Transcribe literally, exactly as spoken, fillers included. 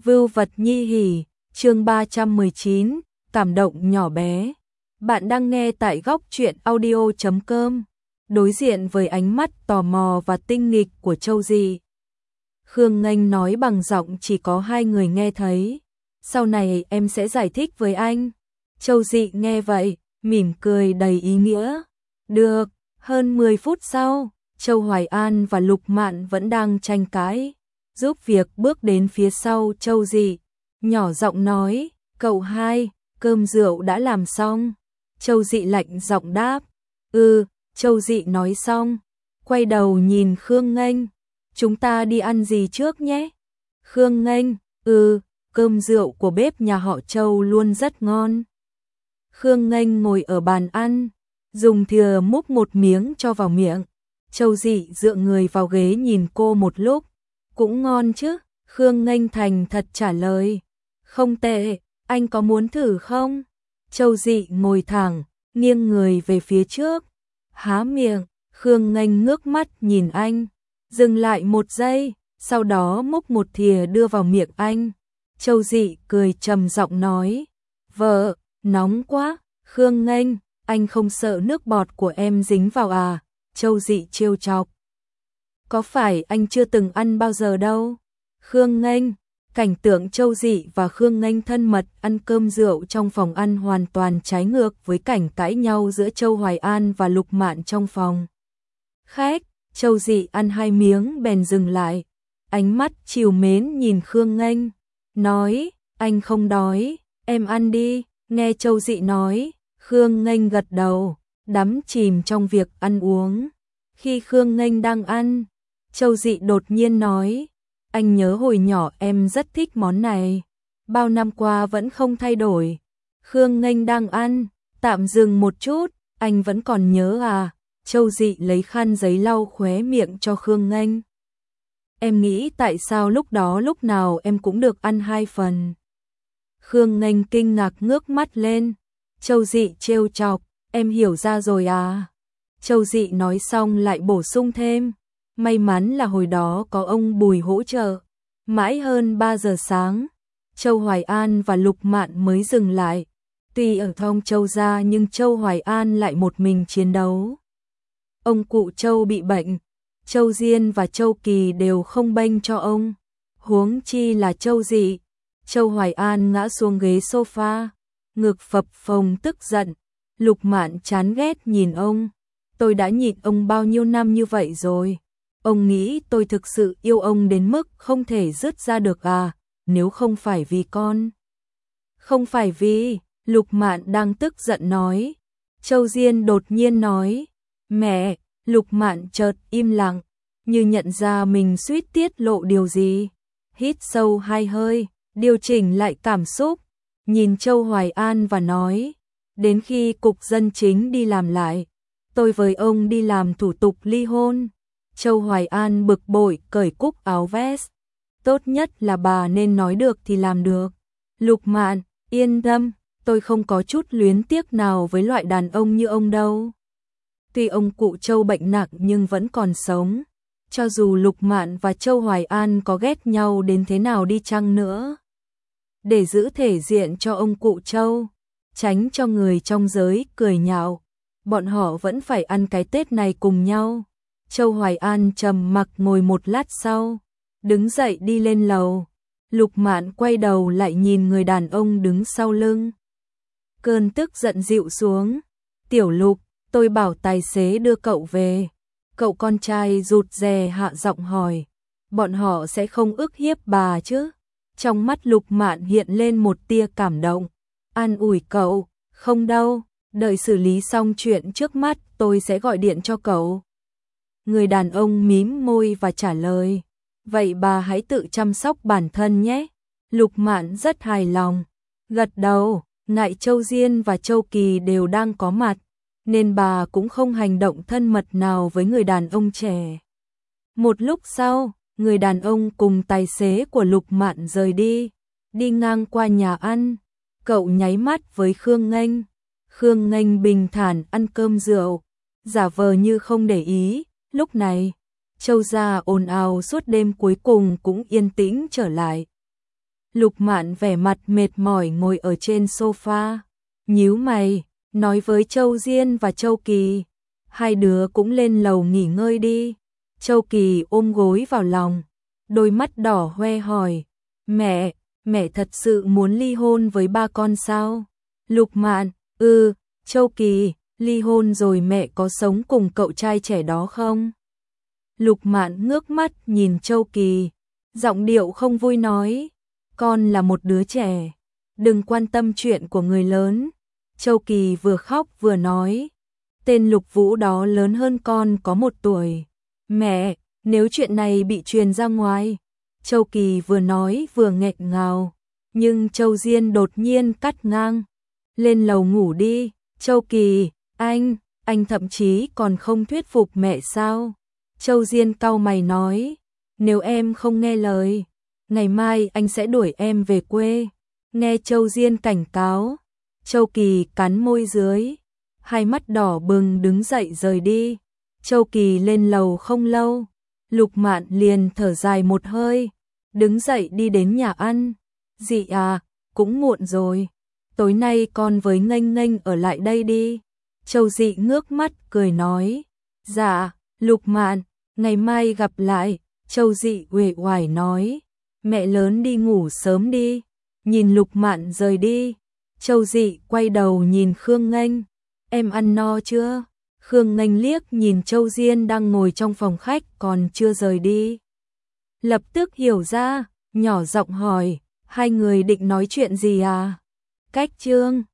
Vưu vật nhi hỉ, chương ba trăm mười chín, cảm động nhỏ bé. Bạn đang nghe tại góc truyện audio chấm com. Đối diện với ánh mắt tò mò và tinh nghịch của Châu Dị, Khương Nghênh nói bằng giọng chỉ có hai người nghe thấy. Sau này em sẽ giải thích với anh. Châu Dị nghe vậy, mỉm cười đầy ý nghĩa. Được. Hơn mười phút sau, Châu Hoài An và Lục Mạn vẫn đang tranh cãi, giúp việc bước đến phía sau Châu Dị, nhỏ giọng nói, cậu hai, cơm rượu đã làm xong. Châu Dị lạnh giọng đáp, ừ. Châu Dị nói xong, quay đầu nhìn Khương Nghênh, chúng ta đi ăn gì trước nhé? Khương Nghênh, ừ, cơm rượu của bếp nhà họ Châu luôn rất ngon. Khương Nghênh ngồi ở bàn ăn, dùng thìa múc một miếng cho vào miệng. Châu Dị dựa người vào ghế nhìn cô một lúc, cũng ngon chứ? Khương Nghênh thành thật trả lời, không tệ, anh có muốn thử không? Châu Dị ngồi thẳng, nghiêng người về phía trước, há miệng. Khương Nghênh ngước mắt nhìn anh, dừng lại một giây, sau đó múc một thìa đưa vào miệng anh. Châu Dị cười trầm giọng nói, vợ, nóng quá. Khương Nghênh, anh không sợ nước bọt của em dính vào à? Châu Dị trêu chọc. Có phải anh chưa từng ăn bao giờ đâu? Khương Nghênh, cảnh tượng Châu Dị và Khương Nghênh thân mật ăn cơm rượu trong phòng ăn hoàn toàn trái ngược với cảnh cãi nhau giữa Châu Hoài An và Lục Mạn trong phòng khách. Châu Dị ăn hai miếng bèn dừng lại, ánh mắt trìu mến nhìn Khương Nghênh, nói, anh không đói, em ăn đi. Nghe Châu Dị nói, Khương Nghênh gật đầu, đắm chìm trong việc ăn uống. Khi Khương Nghênh đang ăn, Châu Dị đột nhiên nói, anh nhớ hồi nhỏ em rất thích món này, bao năm qua vẫn không thay đổi. Khương Nghênh đang ăn, tạm dừng một chút, anh vẫn còn nhớ à? Châu Dị lấy khăn giấy lau khóe miệng cho Khương Nghênh. Em nghĩ tại sao lúc đó lúc nào em cũng được ăn hai phần. Khương Nghênh kinh ngạc ngước mắt lên. Châu Dị trêu chọc, em hiểu ra rồi à? Châu Dị nói xong lại bổ sung thêm, may mắn là hồi đó có ông Bùi hỗ trợ. Mãi hơn ba giờ sáng, Châu Hoài An và Lục Mạn mới dừng lại. Tuy ở thong Châu gia nhưng Châu Hoài An lại một mình chiến đấu. Ông cụ Châu bị bệnh, Châu Diên và Châu Kỳ đều không bênh cho ông, huống chi là Châu Dị. Châu Hoài An ngã xuống ghế sofa, ngực phập phồng tức giận. Lục Mạn chán ghét nhìn ông, tôi đã nhịn ông bao nhiêu năm như vậy rồi. Ông nghĩ tôi thực sự yêu ông đến mức không thể dứt ra được à? Nếu không phải vì con. Không phải vì, Lục Mạn đang tức giận nói. Châu Diên đột nhiên nói, mẹ. Lục Mạn chợt im lặng, như nhận ra mình suýt tiết lộ điều gì. Hít sâu hai hơi, điều chỉnh lại cảm xúc, nhìn Châu Hoài An và nói, đến khi cục dân chính đi làm lại, tôi với ông đi làm thủ tục ly hôn. Châu Hoài An bực bội cởi cúc áo vest, tốt nhất là bà nên nói được thì làm được. Lục Mạn, yên tâm, tôi không có chút luyến tiếc nào với loại đàn ông như ông đâu. Tuy ông cụ Châu bệnh nặng nhưng vẫn còn sống, cho dù Lục Mạn và Châu Hoài An có ghét nhau đến thế nào đi chăng nữa. Để giữ thể diện cho ông cụ Châu, tránh cho người trong giới cười nhạo, bọn họ vẫn phải ăn cái Tết này cùng nhau. Châu Hoài An trầm mặc ngồi một lát sau, đứng dậy đi lên lầu. Lục Mạn quay đầu lại nhìn người đàn ông đứng sau lưng. Cơn tức giận dịu xuống. Tiểu Lục, tôi bảo tài xế đưa cậu về. Cậu con trai rụt rè hạ giọng hỏi, bọn họ sẽ không ức hiếp bà chứ? Trong mắt Lục Mạn hiện lên một tia cảm động, an ủi cậu, không đâu, đợi xử lý xong chuyện trước mắt tôi sẽ gọi điện cho cậu. Người đàn ông mím môi và trả lời, vậy bà hãy tự chăm sóc bản thân nhé. Lục Mạn rất hài lòng, gật đầu, ngại Châu Diên và Châu Kỳ đều đang có mặt, nên bà cũng không hành động thân mật nào với người đàn ông trẻ. Một lúc sau, người đàn ông cùng tài xế của Lục Mạn rời đi, đi ngang qua nhà ăn, cậu nháy mắt với Khương Nghênh. Khương Nghênh bình thản ăn cơm rượu, giả vờ như không để ý. Lúc này, Châu gia ồn ào suốt đêm cuối cùng cũng yên tĩnh trở lại. Lục Mạn vẻ mặt mệt mỏi ngồi ở trên sofa, nhíu mày, nói với Châu Diên và Châu Kỳ, hai đứa cũng lên lầu nghỉ ngơi đi. Châu Kỳ ôm gối vào lòng, đôi mắt đỏ hoe hỏi, mẹ, mẹ thật sự muốn ly hôn với ba con sao? Lục Mạn, ừ, Châu Kỳ, ly hôn rồi mẹ có sống cùng cậu trai trẻ đó không? Lục Mạn ngước mắt nhìn Châu Kỳ, giọng điệu không vui nói, con là một đứa trẻ, đừng quan tâm chuyện của người lớn. Châu Kỳ vừa khóc vừa nói, tên Lục Vũ đó lớn hơn con có một tuổi. Mẹ, nếu chuyện này bị truyền ra ngoài. Châu Kỳ vừa nói vừa nghẹn ngào, nhưng Châu Diên đột nhiên cắt ngang, lên lầu ngủ đi. Châu Kỳ, anh, anh thậm chí còn không thuyết phục mẹ sao? Châu Diên cau mày nói, nếu em không nghe lời, ngày mai anh sẽ đuổi em về quê. Nghe Châu Diên cảnh cáo, Châu Kỳ cắn môi dưới, hai mắt đỏ bừng đứng dậy rời đi. Châu Kỳ lên lầu không lâu, Lục Mạn liền thở dài một hơi, đứng dậy đi đến nhà ăn. Dị à, cũng muộn rồi, tối nay con với Nghênh Nghênh ở lại đây đi. Châu Dị ngước mắt cười nói, dạ, Lục Mạn, ngày mai gặp lại. Châu Dị uể oải nói, mẹ lớn đi ngủ sớm đi. Nhìn Lục Mạn rời đi, Châu Dị quay đầu nhìn Khương Nghênh, em ăn no chưa? Khương Nghênh liếc nhìn Châu Diên đang ngồi trong phòng khách còn chưa rời đi, lập tức hiểu ra, nhỏ giọng hỏi, hai người định nói chuyện gì à? Cách chương